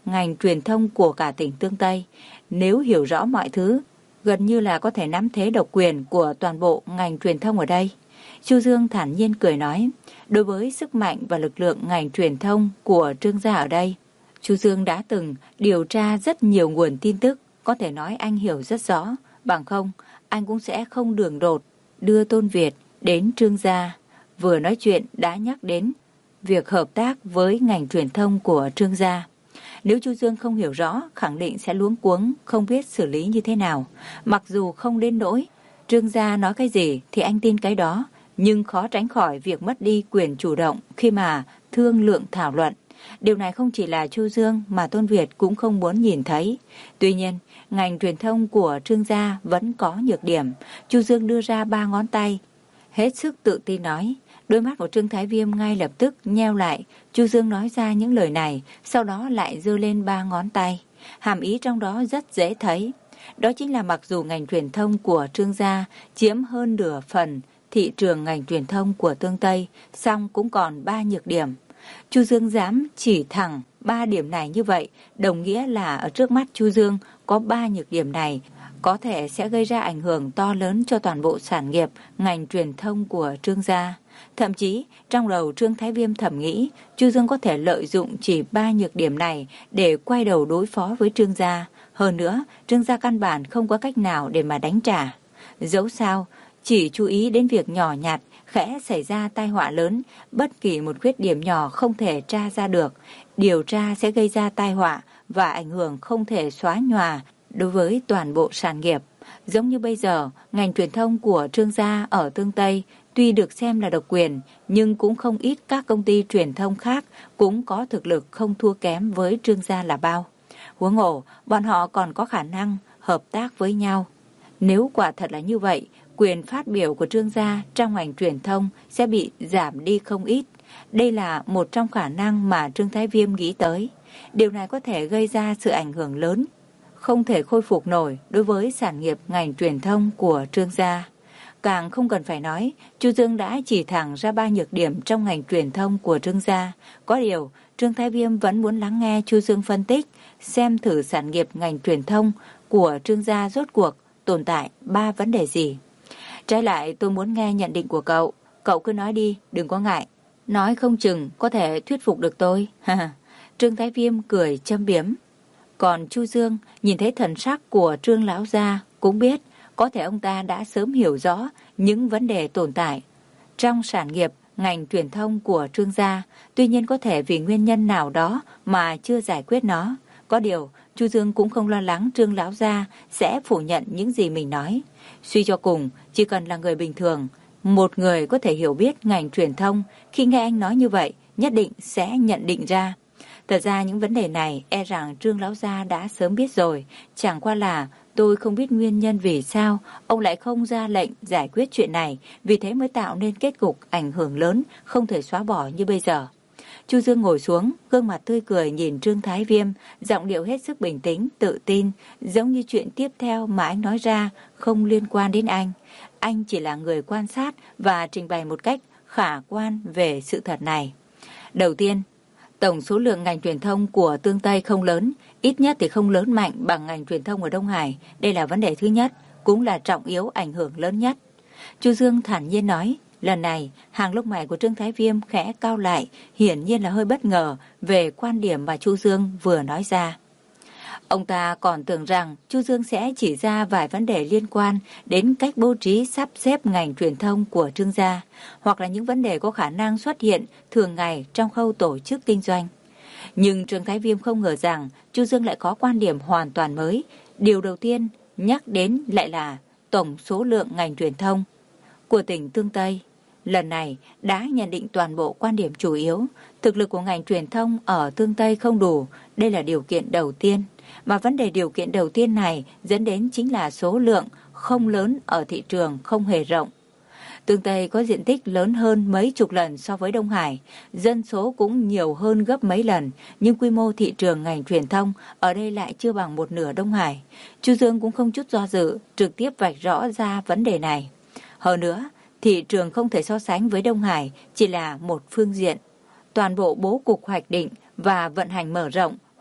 ngành truyền thông của cả tỉnh Tương Tây. Nếu hiểu rõ mọi thứ, gần như là có thể nắm thế độc quyền của toàn bộ ngành truyền thông ở đây. Chu Dương thản nhiên cười nói, đối với sức mạnh và lực lượng ngành truyền thông của Trương gia ở đây, Chu Dương đã từng điều tra rất nhiều nguồn tin tức, có thể nói anh hiểu rất rõ, bằng không anh cũng sẽ không đường đột đưa Tôn Việt đến Trương gia. Vừa nói chuyện đã nhắc đến việc hợp tác với ngành truyền thông của Trương gia. Nếu Chu Dương không hiểu rõ, khẳng định sẽ luống cuống, không biết xử lý như thế nào. Mặc dù không đến nỗi Trương gia nói cái gì thì anh tin cái đó, nhưng khó tránh khỏi việc mất đi quyền chủ động khi mà thương lượng thảo luận. Điều này không chỉ là Chu Dương mà Tôn Việt cũng không muốn nhìn thấy. Tuy nhiên, ngành truyền thông của Trương gia vẫn có nhược điểm. Chu Dương đưa ra ba ngón tay, hết sức tự tin nói. Đôi mắt của Trương Thái Viêm ngay lập tức nheo lại. Chu Dương nói ra những lời này, sau đó lại giơ lên ba ngón tay. Hàm ý trong đó rất dễ thấy. Đó chính là mặc dù ngành truyền thông của Trương gia chiếm hơn nửa phần thị trường ngành truyền thông của Tương Tây, song cũng còn ba nhược điểm. Chu Dương dám chỉ thẳng ba điểm này như vậy, đồng nghĩa là ở trước mắt Chu Dương có ba nhược điểm này, có thể sẽ gây ra ảnh hưởng to lớn cho toàn bộ sản nghiệp ngành truyền thông của Trương gia. Thậm chí, trong đầu Trương Thái Viêm thầm nghĩ, Chu Dương có thể lợi dụng chỉ ba nhược điểm này để quay đầu đối phó với Trương gia. Hơn nữa, Trương gia căn bản không có cách nào để mà đánh trả. Dẫu sao, chỉ chú ý đến việc nhỏ nhặt, khẽ xảy ra tai họa lớn, bất kỳ một khuyết điểm nhỏ không thể tra ra được. Điều tra sẽ gây ra tai họa và ảnh hưởng không thể xóa nhòa đối với toàn bộ sản nghiệp. Giống như bây giờ, ngành truyền thông của Trương gia ở Tương Tây tuy được xem là độc quyền, nhưng cũng không ít các công ty truyền thông khác cũng có thực lực không thua kém với Trương gia là bao. Huống hồ, bọn họ còn có khả năng hợp tác với nhau. Nếu quả thật là như vậy, quyền phát biểu của Trương gia trong ngành truyền thông sẽ bị giảm đi không ít. Đây là một trong khả năng mà Trương Thái Viêm nghĩ tới. Điều này có thể gây ra sự ảnh hưởng lớn, không thể khôi phục nổi đối với sản nghiệp ngành truyền thông của Trương gia. Càng không cần phải nói, Chu Dương đã chỉ thẳng ra ba nhược điểm trong ngành truyền thông của Trương gia. Có điều, Trương Thái Viêm vẫn muốn lắng nghe Chu Dương phân tích, xem thử sản nghiệp ngành truyền thông của Trương gia rốt cuộc tồn tại ba vấn đề gì. Trái lại, tôi muốn nghe nhận định của cậu. Cậu cứ nói đi, đừng có ngại. Nói không chừng có thể thuyết phục được tôi. Trương Thái Viêm cười châm biếm. Còn Chu Dương nhìn thấy thần sắc của Trương lão gia cũng biết có thể ông ta đã sớm hiểu rõ những vấn đề tồn tại trong sản nghiệp ngành truyền thông của Trương gia. Tuy nhiên có thể vì nguyên nhân nào đó mà chưa giải quyết nó. Có điều, Chu Dương cũng không lo lắng Trương lão gia sẽ phủ nhận những gì mình nói. Suy cho cùng, chỉ cần là người bình thường, một người có thể hiểu biết ngành truyền thông, khi nghe anh nói như vậy, nhất định sẽ nhận định ra. Thật ra những vấn đề này e rằng Trương lão gia đã sớm biết rồi, chẳng qua là tôi không biết nguyên nhân vì sao ông lại không ra lệnh giải quyết chuyện này, vì thế mới tạo nên kết cục ảnh hưởng lớn không thể xóa bỏ như bây giờ. Chu Dương ngồi xuống, gương mặt tươi cười nhìn Trương Thái Viêm, giọng điệu hết sức bình tĩnh, tự tin, giống như chuyện tiếp theo mà anh nói ra không liên quan đến anh. Anh chỉ là người quan sát và trình bày một cách khả quan về sự thật này. Đầu tiên, tổng số lượng ngành truyền thông của Tương Tây không lớn, ít nhất thì không lớn mạnh bằng ngành truyền thông ở Đông Hải. Đây là vấn đề thứ nhất, cũng là trọng yếu ảnh hưởng lớn nhất. Chu Dương thản nhiên nói. Lần này, hàng lông mày của Trương Thái Viêm khẽ cao lại, hiển nhiên là hơi bất ngờ về quan điểm mà Chu Dương vừa nói ra. Ông ta còn tưởng rằng Chu Dương sẽ chỉ ra vài vấn đề liên quan đến cách bố trí sắp xếp ngành truyền thông của Trương gia, hoặc là những vấn đề có khả năng xuất hiện thường ngày trong khâu tổ chức kinh doanh. Nhưng Trương Thái Viêm không ngờ rằng Chu Dương lại có quan điểm hoàn toàn mới. Điều đầu tiên nhắc đến lại là tổng số lượng ngành truyền thông của tỉnh Tương Tây. Lần này đã nhận định toàn bộ quan điểm chủ yếu. Thực lực của ngành truyền thông ở Tương Tây không đủ. Đây là điều kiện đầu tiên. Mà vấn đề điều kiện đầu tiên này dẫn đến chính là số lượng không lớn ở thị trường không hề rộng. Tương Tây có diện tích lớn hơn mấy chục lần so với Đông Hải. Dân số cũng nhiều hơn gấp mấy lần. Nhưng quy mô thị trường ngành truyền thông ở đây lại chưa bằng một nửa Đông Hải. Chu Dương cũng không chút do dự, trực tiếp vạch rõ ra vấn đề này. Hơn nữa, thị trường không thể so sánh với Đông Hải, chỉ là một phương diện. Toàn bộ bố cục hoạch định và vận hành mở rộng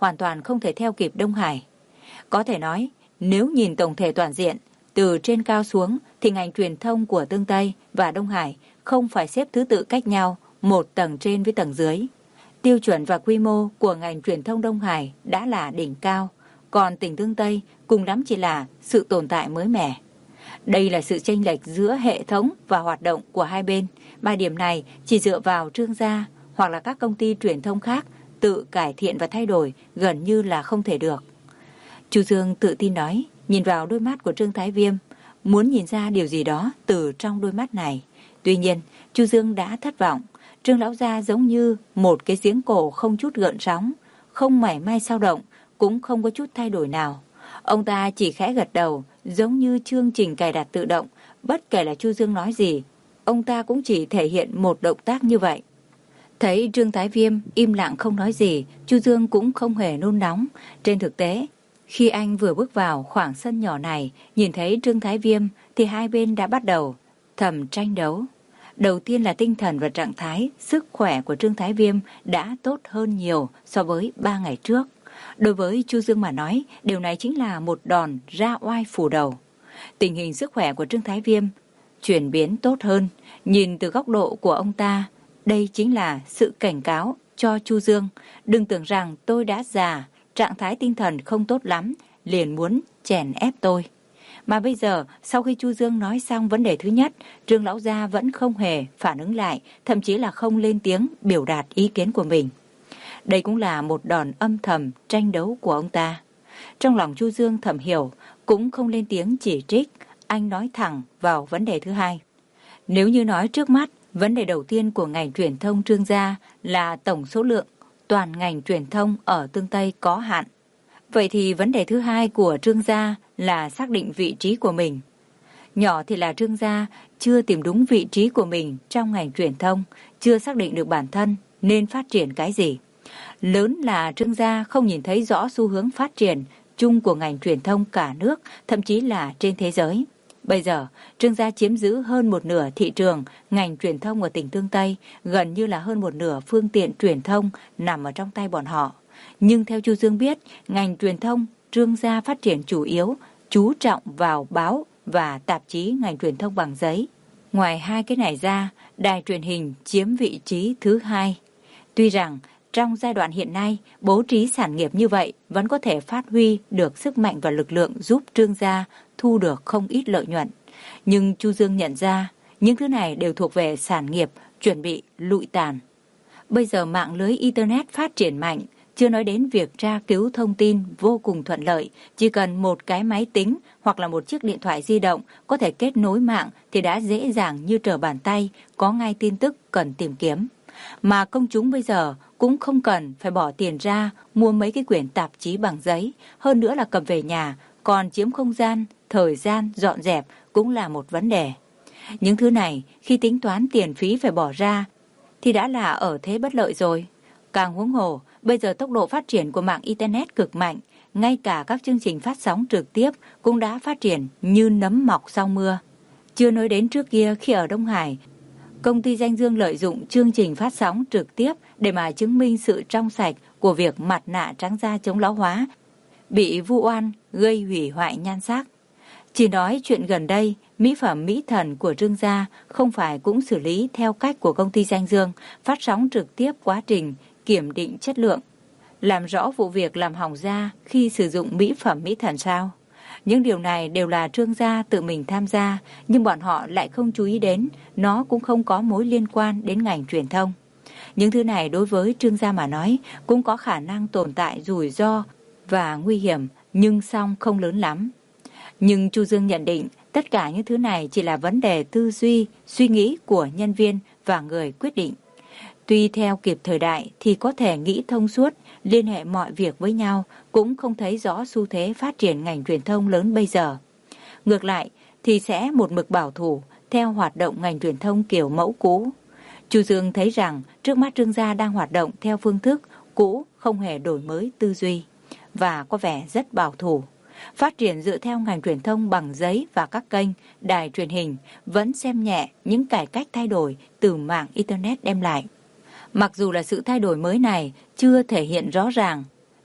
hoàn toàn không thể theo kịp Đông Hải. Có thể nói, nếu nhìn tổng thể toàn diện, từ trên cao xuống thì ngành truyền thông của Tương Tây và Đông Hải không phải xếp thứ tự cách nhau một tầng trên với tầng dưới. Tiêu chuẩn và quy mô của ngành truyền thông Đông Hải đã là đỉnh cao, còn tỉnh Tương Tây cùng lắm chỉ là sự tồn tại mới mẻ. Đây là sự chênh lệch giữa hệ thống và hoạt động của hai bên, mà điểm này chỉ dựa vào Trương gia hoặc là các công ty truyền thông khác tự cải thiện và thay đổi gần như là không thể được. Chu Dương tự tin nói, nhìn vào đôi mắt của Trương Thái Viêm, muốn nhìn ra điều gì đó từ trong đôi mắt này. Tuy nhiên, Chu Dương đã thất vọng. Trương lão gia giống như một cái giếng cổ không chút gợn sóng, không mảy may dao động, cũng không có chút thay đổi nào. Ông ta chỉ khẽ gật đầu, giống như chương trình cài đặt tự động, bất kể là Chu Dương nói gì, ông ta cũng chỉ thể hiện một động tác như vậy. Thấy Trương Thái Viêm im lặng không nói gì, Chu Dương cũng không hề nôn nóng. Trên thực tế, khi anh vừa bước vào khoảng sân nhỏ này, nhìn thấy Trương Thái Viêm thì hai bên đã bắt đầu thầm tranh đấu. Đầu tiên là tinh thần và trạng thái, sức khỏe của Trương Thái Viêm đã tốt hơn nhiều so với ba ngày trước. Đối với Chu Dương mà nói, điều này chính là một đòn ra oai phủ đầu. Tình hình sức khỏe của Trương Thái Viêm chuyển biến tốt hơn. Nhìn từ góc độ của ông ta, đây chính là sự cảnh cáo cho Chu Dương. Đừng tưởng rằng tôi đã già, trạng thái tinh thần không tốt lắm, liền muốn chèn ép tôi. Mà bây giờ, sau khi Chu Dương nói xong vấn đề thứ nhất, Trương lão gia vẫn không hề phản ứng lại, thậm chí là không lên tiếng biểu đạt ý kiến của mình. Đây cũng là một đòn âm thầm tranh đấu của ông ta. Trong lòng Chu Dương thầm hiểu, cũng không lên tiếng chỉ trích, anh nói thẳng vào vấn đề thứ hai. Nếu như nói trước mắt, vấn đề đầu tiên của ngành truyền thông Trương gia là tổng số lượng toàn ngành truyền thông ở Tương Tây có hạn. Vậy thì vấn đề thứ hai của Trương gia là xác định vị trí của mình. Nhỏ thì là Trương gia chưa tìm đúng vị trí của mình trong ngành truyền thông, chưa xác định được bản thân nên phát triển cái gì. Lớn là Trương gia không nhìn thấy rõ xu hướng phát triển chung của ngành truyền thông cả nước, thậm chí là trên thế giới. Bây giờ, Trương gia chiếm giữ hơn một nửa thị trường ngành truyền thông ở tỉnh Tương Tây, gần như là hơn một nửa phương tiện truyền thông nằm ở trong tay bọn họ. Nhưng theo Chu Dương biết, ngành truyền thông Trương gia phát triển chủ yếu chú trọng vào báo và tạp chí ngành truyền thông bằng giấy. Ngoài hai cái này ra, đài truyền hình chiếm vị trí thứ hai. Tuy rằng trong giai đoạn hiện nay, bố trí sản nghiệp như vậy vẫn có thể phát huy được sức mạnh và lực lượng giúp Trương gia thu được không ít lợi nhuận. Nhưng Chu Dương nhận ra, những thứ này đều thuộc về sản nghiệp chuẩn bị lụi tàn. Bây giờ mạng lưới Internet phát triển mạnh, chưa nói đến việc tra cứu thông tin vô cùng thuận lợi, chỉ cần một cái máy tính hoặc là một chiếc điện thoại di động có thể kết nối mạng thì đã dễ dàng như trở bàn tay, có ngay tin tức cần tìm kiếm. Mà công chúng bây giờ cũng không cần phải bỏ tiền ra mua mấy cái quyển tạp chí bằng giấy, hơn nữa là cầm về nhà, còn chiếm không gian, thời gian dọn dẹp cũng là một vấn đề. Những thứ này khi tính toán tiền phí phải bỏ ra thì đã là ở thế bất lợi rồi. Càng huống hồ, bây giờ tốc độ phát triển của mạng Internet cực mạnh, ngay cả các chương trình phát sóng trực tiếp cũng đã phát triển như nấm mọc sau mưa. Chưa nói đến trước kia khi ở Đông Hải, công ty danh dương lợi dụng chương trình phát sóng trực tiếp để mà chứng minh sự trong sạch của việc mặt nạ trắng da chống lão hóa bị vu oan gây hủy hoại nhan sắc. Chỉ nói chuyện gần đây, mỹ phẩm mỹ thần của Trương gia không phải cũng xử lý theo cách của công ty danh dương, phát sóng trực tiếp quá trình kiểm định chất lượng, làm rõ vụ việc làm hỏng da khi sử dụng mỹ phẩm mỹ thần sao? Những điều này đều là Trương gia tự mình tham gia, nhưng bọn họ lại không chú ý đến, nó cũng không có mối liên quan đến ngành truyền thông. Những thứ này đối với Trương gia mà nói cũng có khả năng tồn tại rủi ro và nguy hiểm, nhưng song không lớn lắm. Nhưng Chu Dương nhận định tất cả những thứ này chỉ là vấn đề tư duy, suy nghĩ của nhân viên và người quyết định. Tuy theo kịp thời đại thì có thể nghĩ thông suốt, liên hệ mọi việc với nhau, cũng không thấy rõ xu thế phát triển ngành truyền thông lớn bây giờ. Ngược lại thì sẽ một mực bảo thủ theo hoạt động ngành truyền thông kiểu mẫu cũ. Chu Dương thấy rằng trước mắt Trương gia đang hoạt động theo phương thức cũ, không hề đổi mới tư duy và có vẻ rất bảo thủ. Phát triển dựa theo ngành truyền thông bằng giấy và các kênh, đài truyền hình vẫn xem nhẹ những cải cách thay đổi từ mạng Internet đem lại. Mặc dù là sự thay đổi mới này chưa thể hiện rõ ràng,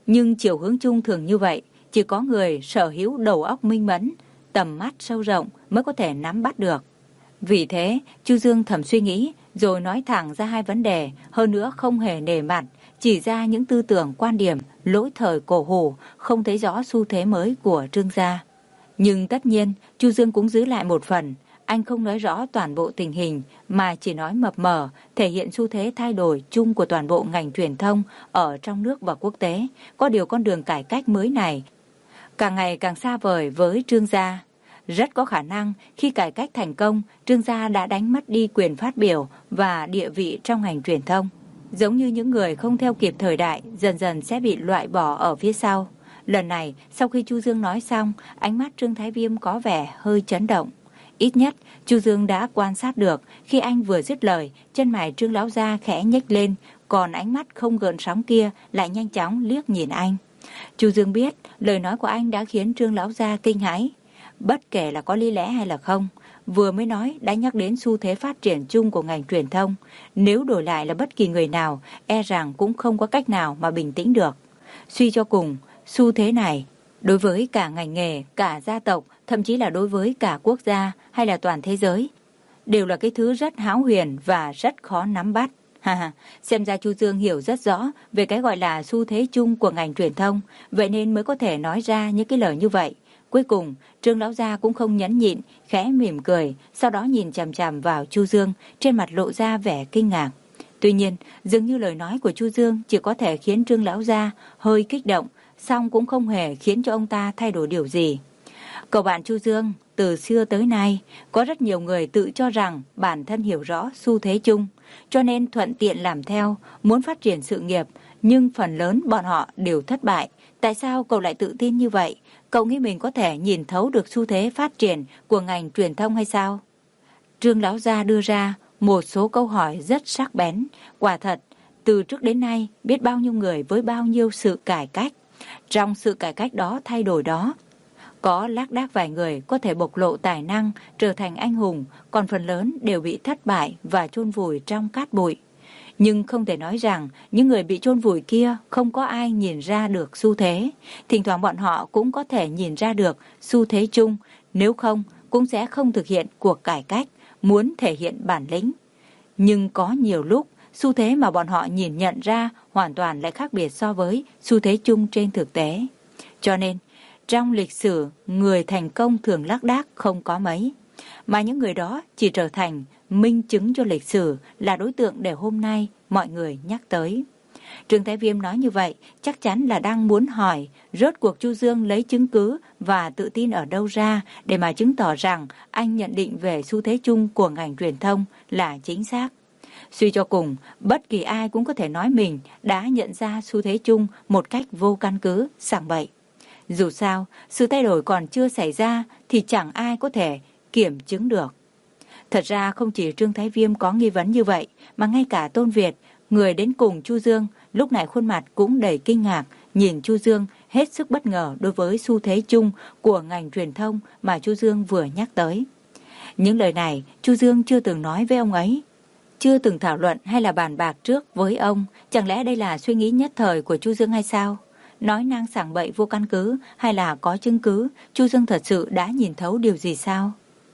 Nhưng chiều hướng chung thường như vậy, chỉ có người sở hữu đầu óc minh mẫn, tầm mắt sâu rộng mới có thể nắm bắt được. Vì thế, Chu Dương thầm suy nghĩ, rồi nói thẳng ra hai vấn đề, hơn nữa không hề nể mặt, chỉ ra những tư tưởng quan điểm lỗi thời cổ hủ, không thấy rõ xu thế mới của Trương gia. Nhưng tất nhiên, Chu Dương cũng giữ lại một phần, anh không nói rõ toàn bộ tình hình, mà chỉ nói mập mờ, thể hiện xu thế thay đổi chung của toàn bộ ngành truyền thông ở trong nước và quốc tế. Có điều con đường cải cách mới này càng ngày càng xa vời với Trương gia. Rất có khả năng khi cải cách thành công, Trương gia đã đánh mất đi quyền phát biểu và địa vị trong ngành truyền thông. Giống như những người không theo kịp thời đại, dần dần sẽ bị loại bỏ ở phía sau. Lần này, sau khi Chu Dương nói xong, ánh mắt Trương Thái Viêm có vẻ hơi chấn động. Ít nhất, Chu Dương đã quan sát được, khi anh vừa dứt lời, chân mày Trương lão gia khẽ nhếch lên, còn ánh mắt không gợn sóng kia lại nhanh chóng liếc nhìn anh. Chu Dương biết, lời nói của anh đã khiến Trương lão gia kinh hãi. Bất kể là có lý lẽ hay là không, vừa mới nói đã nhắc đến xu thế phát triển chung của ngành truyền thông. Nếu đổi lại là bất kỳ người nào, e rằng cũng không có cách nào mà bình tĩnh được. Suy cho cùng, xu thế này, đối với cả ngành nghề, cả gia tộc, thậm chí là đối với cả quốc gia hay là toàn thế giới, đều là cái thứ rất hão huyền và rất khó nắm bắt. Ha ha, xem ra Chu Dương hiểu rất rõ về cái gọi là xu thế chung của ngành truyền thông, vậy nên mới có thể nói ra những cái lời như vậy. Cuối cùng, Trương lão gia cũng không nhẫn nhịn, khẽ mỉm cười, sau đó nhìn chằm chằm vào Chu Dương, trên mặt lộ ra vẻ kinh ngạc. Tuy nhiên, dường như lời nói của Chu Dương chỉ có thể khiến Trương lão gia hơi kích động, song cũng không hề khiến cho ông ta thay đổi điều gì. Cậu bạn Chu Dương, từ xưa tới nay, có rất nhiều người tự cho rằng bản thân hiểu rõ xu thế chung, cho nên thuận tiện làm theo, muốn phát triển sự nghiệp, nhưng phần lớn bọn họ đều thất bại. Tại sao cậu lại tự tin như vậy? Cậu nghĩ mình có thể nhìn thấu được xu thế phát triển của ngành truyền thông hay sao? Trương lão gia đưa ra một số câu hỏi rất sắc bén. Quả thật, từ trước đến nay, biết bao nhiêu người với bao nhiêu sự cải cách. Trong sự cải cách đó, thay đổi đó, có lác đác vài người có thể bộc lộ tài năng, trở thành anh hùng, còn phần lớn đều bị thất bại và chôn vùi trong cát bụi. Nhưng không thể nói rằng những người bị chôn vùi kia không có ai nhìn ra được xu thế. Thỉnh thoảng bọn họ cũng có thể nhìn ra được xu thế chung, nếu không cũng sẽ không thực hiện cuộc cải cách, muốn thể hiện bản lĩnh. Nhưng có nhiều lúc, xu thế mà bọn họ nhìn nhận ra hoàn toàn lại khác biệt so với xu thế chung trên thực tế. Cho nên, trong lịch sử, người thành công thường lác đác không có mấy, mà những người đó chỉ trở thành minh chứng cho lịch sử, là đối tượng để hôm nay mọi người nhắc tới. Trương Thái Viêm nói như vậy chắc chắn là đang muốn hỏi rốt cuộc Chu Dương lấy chứng cứ và tự tin ở đâu ra để mà chứng tỏ rằng anh nhận định về xu thế chung của ngành truyền thông là chính xác. Suy cho cùng, bất kỳ ai cũng có thể nói mình đã nhận ra xu thế chung một cách vô căn cứ, sảng bậy. Dù sao, sự thay đổi còn chưa xảy ra thì chẳng ai có thể kiểm chứng được. Thật ra không chỉ Trương Thái Viêm có nghi vấn như vậy, mà ngay cả Tôn Việt, người đến cùng Chu Dương, lúc này khuôn mặt cũng đầy kinh ngạc, nhìn Chu Dương hết sức bất ngờ đối với xu thế chung của ngành truyền thông mà Chu Dương vừa nhắc tới. Những lời này Chu Dương chưa từng nói với ông ấy, chưa từng thảo luận hay là bàn bạc trước với ông. Chẳng lẽ đây là suy nghĩ nhất thời của Chu Dương hay sao? Nói năng sảng bậy vô căn cứ hay là có chứng cứ, Chu Dương thật sự đã nhìn thấu điều gì sao?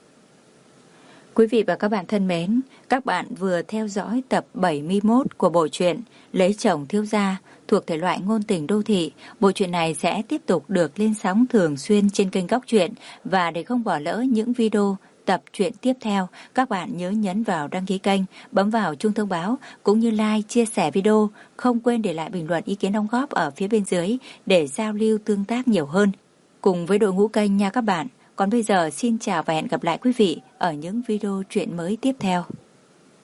Quý vị và các bạn thân mến, các bạn vừa theo dõi tập bảy mươi mốt của bộ truyện Lấy chồng thiếu gia thuộc thể loại ngôn tình đô thị. Bộ truyện này sẽ tiếp tục được lên sóng thường xuyên trên kênh Góc Truyện, và để không bỏ lỡ những video tập truyện tiếp theo, các bạn nhớ nhấn vào đăng ký kênh, bấm vào chuông thông báo cũng như like, chia sẻ video, không quên để lại bình luận ý kiến đóng góp ở phía bên dưới để giao lưu tương tác nhiều hơn cùng với đội ngũ kênh nha các bạn. Còn bây giờ xin chào và hẹn gặp lại quý vị ở những video truyện mới tiếp theo.